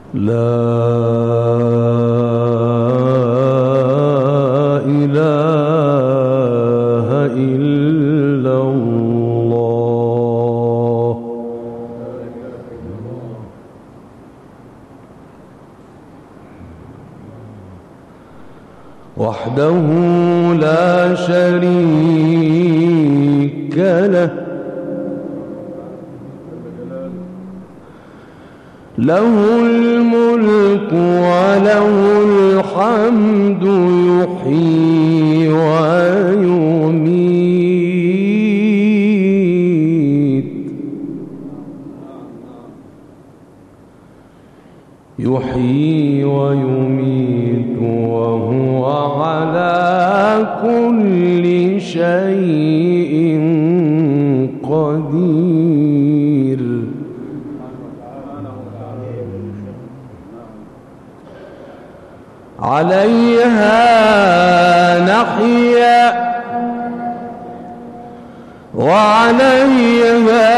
لا إله إلا الله وحده لا شريك له له الملك وله الحمد يحيي ويميت يحيي ويميت وهو على كل شيء قدير عليها نحيا وعليها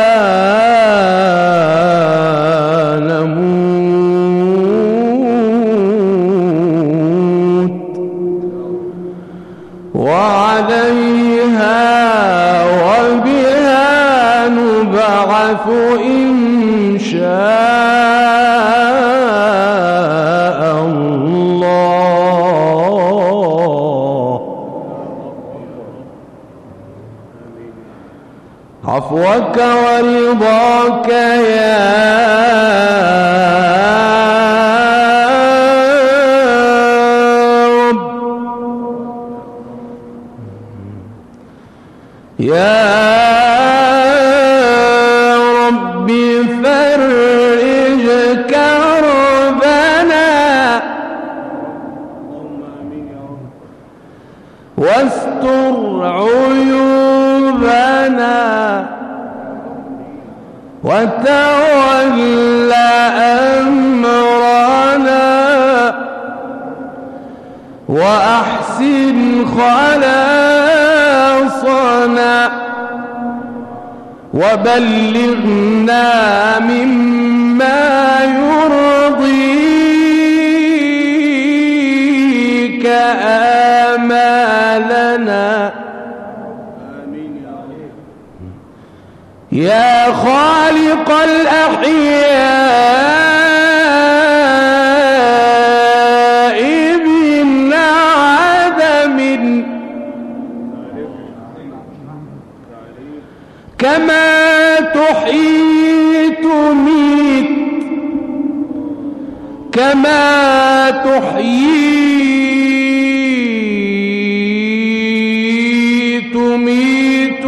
نموت وعليها وبها نبعث إن شاء الله عفوك ورضاك يا رب يا رب فرج كربنا واستر عيوبنا وتولى أمرنا وأحسن خلاصنا وبلغنا مما يرضيك آمالنا يا خالق الأحياء من عدم كما تحيي تميت كما تحيي تميت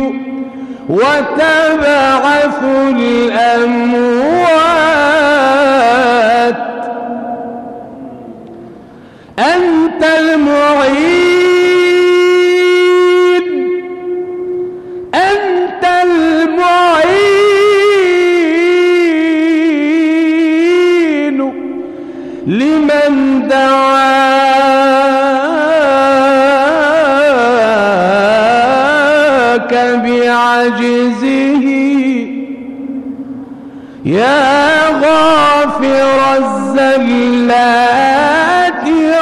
وتبعث الأموات أنت المعين أنت المعين لمن دعاك بعجزه يا غافر الزلات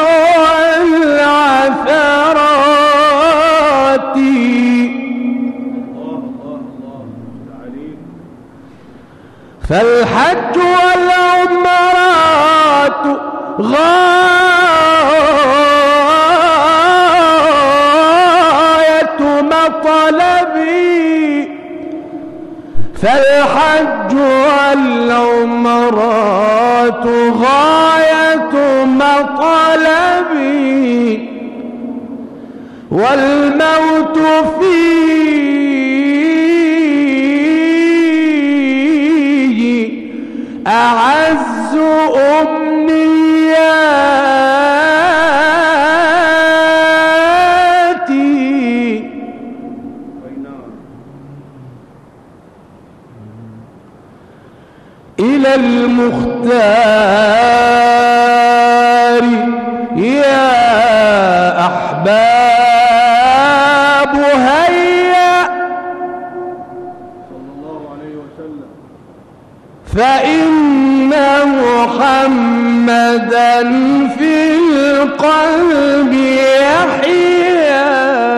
والعثرات فالحج والعمرات غاية مطلبي فالحج والعمرات غاية مطلبي والموت فيه أعز أمنياتي إلى المختار يا أحباب هيا فإن محمدا في القلب يحيا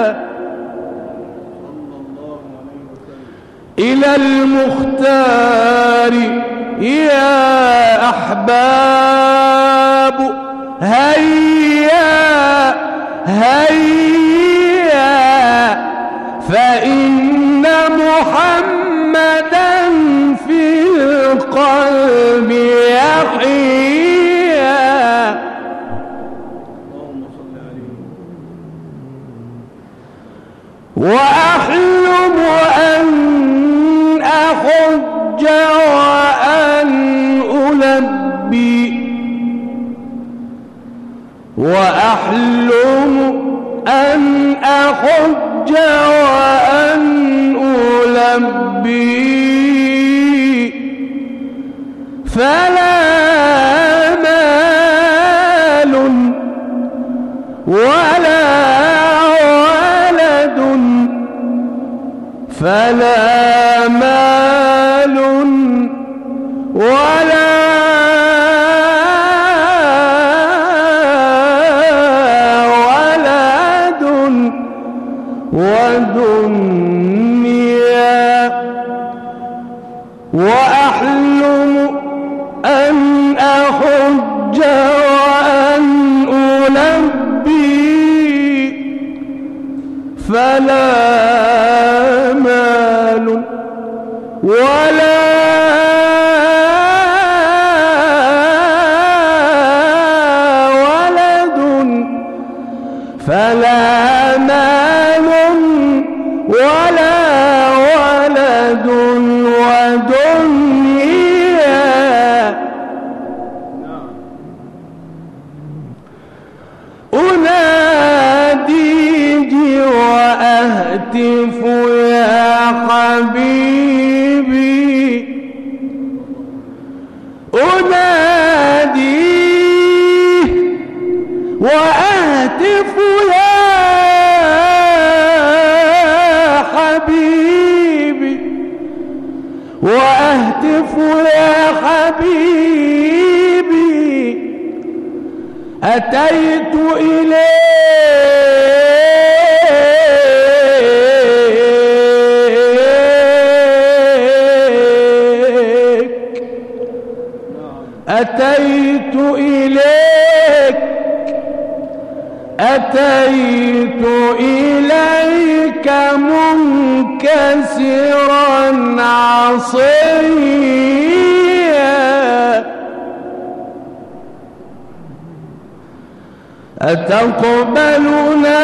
إلى المختار يا أحباب هيا هيا فإن محمدا في القلب يحيا اللهم صل عليه وأحلم أن أحج وأن ألبي وأحلم أن أحج وأن ألبي فلا مال ولا ولد فلا مال ولا ولد ودنيا وأحلم أن أحج وأن ألبي فلا مال ولا ولد فلا مال ولا ولد ودنيا أناديك وأهتف يا حبيبي أناديك وأهتف يا حبيبي وأهتف يا حبيبي أتيت إليك أتيت إليك أتيت إليك منكسرا عصيا أتقبلنا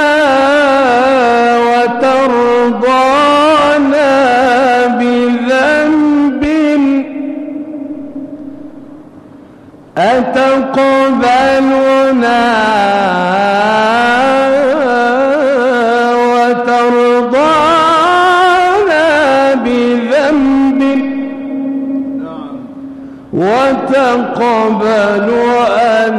وترضانا بذنب أتقبلنا وترضانا بذنب وتقبل أن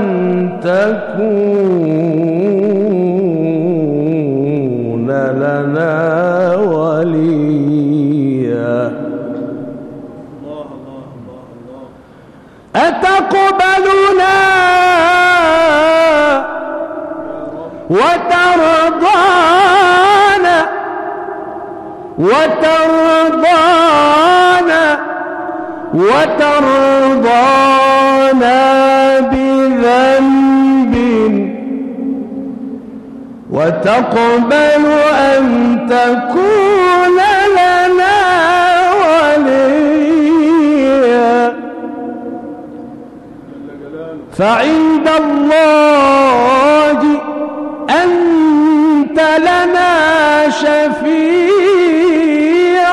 تكون لنا وليا أتقبلنا وترضانا بذنب وتقبل أن تكون لنا وليا فعند الله أنت لنا شفيع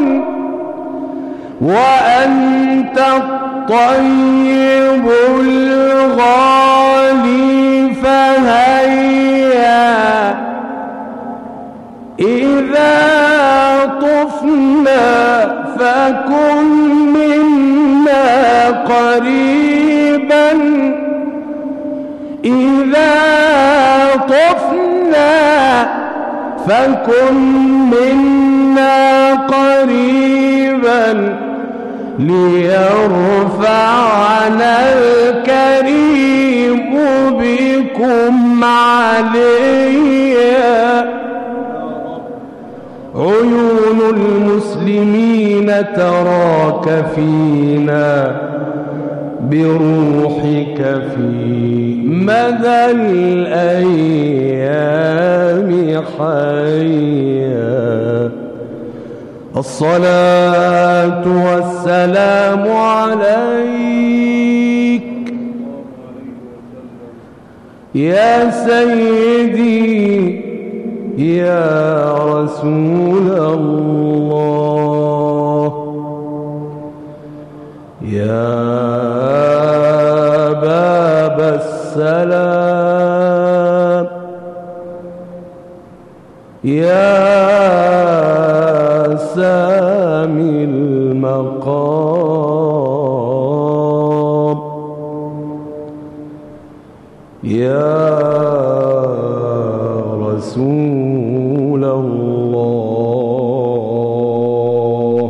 وأنت الطيب الغالي فهيا إذا طفنا فكن منا قريبا إذا طفنا فكن منا قريبا ليرفعنا الكريم بكم عليا. عيون المسلمين تراك فينا بروحك في مدى الأيام حيا. الصلاة والسلام عليك يا سيدي يا رسول الله، يا باب السلام، يا سامي المقام، يا رسول الله.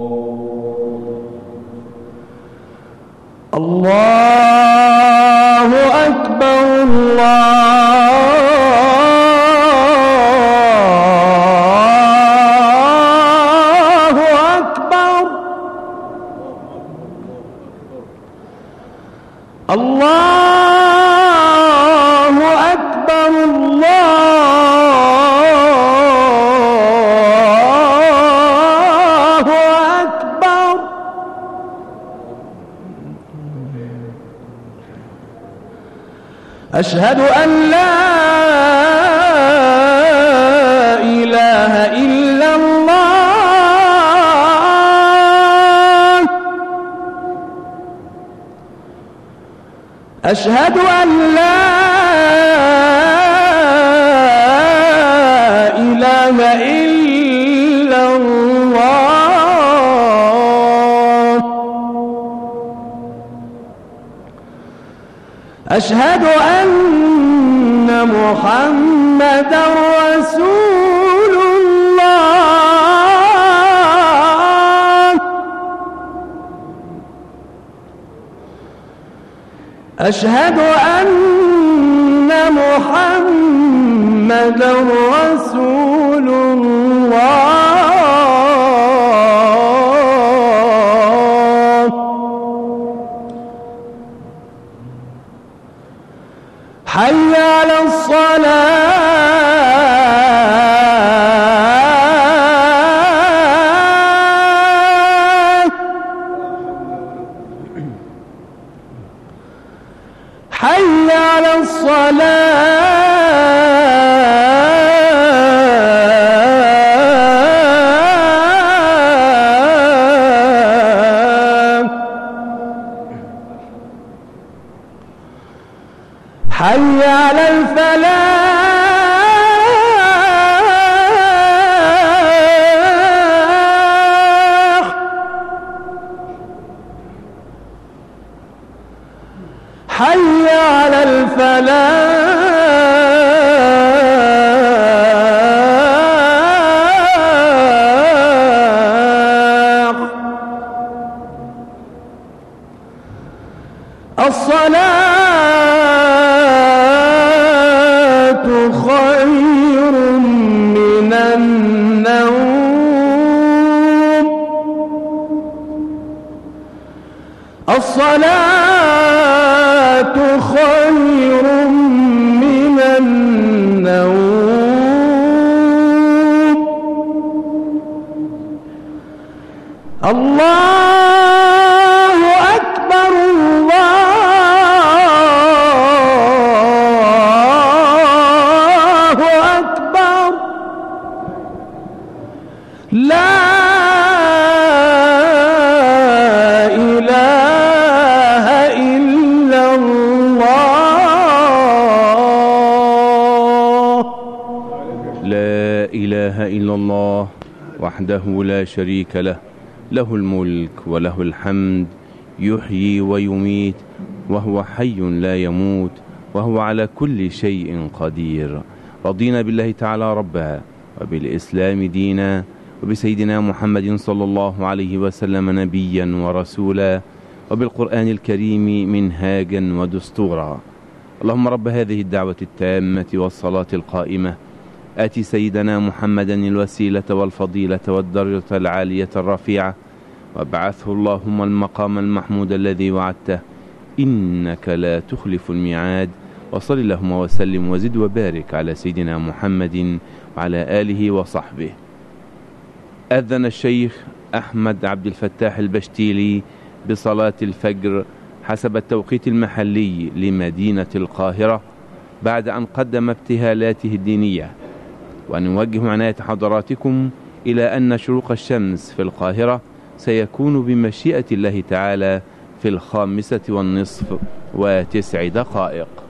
الله أكبر الله أكبر الله أكبر الله أكبر. أشهد أن لا إله إلا الله، أشهد أن لا إله إلا الله، أشهد أن محمدًا رسول الله، أشهد أن محمدًا رسول الله. حي على الصلاة، حي على الصلاة، حي على الفلاح، حي على الفلاح. الصلاة خير من النوم، الصلاة خير من النوم. الله أكبر الله أكبر. لا إله إلا الله. لا إله إلا الله وحده لا شريك له، له الملك وله الحمد، يحيي ويميت وهو حي لا يموت، وهو على كل شيء قدير. رضينا بالله تعالى ربا وبالإسلام دينا وبسيدنا محمد صلى الله عليه وسلم نبيا ورسولا، وبالقرآن الكريم منهاجا ودستورا. اللهم رب هذه الدعوة التامة والصلاة القائمة آت سيدنا محمدا الوسيلة والفضيلة والدرجة العالية الرفيعة، وابعثه اللهم المقام المحمود الذي وعدته، إنك لا تخلف الميعاد. وصل اللهم وسلم وزد وبارك على سيدنا محمد وعلى آله وصحبه. أذن الشيخ أحمد عبد الفتاح البشتيلي بصلاة الفجر حسب التوقيت المحلي لمدينة القاهرة بعد أن قدم ابتهالاته الدينية، ونوجه عناية حضراتكم إلى أن شروق الشمس في القاهرة سيكون بمشيئة الله تعالى في 5:09 دقائق.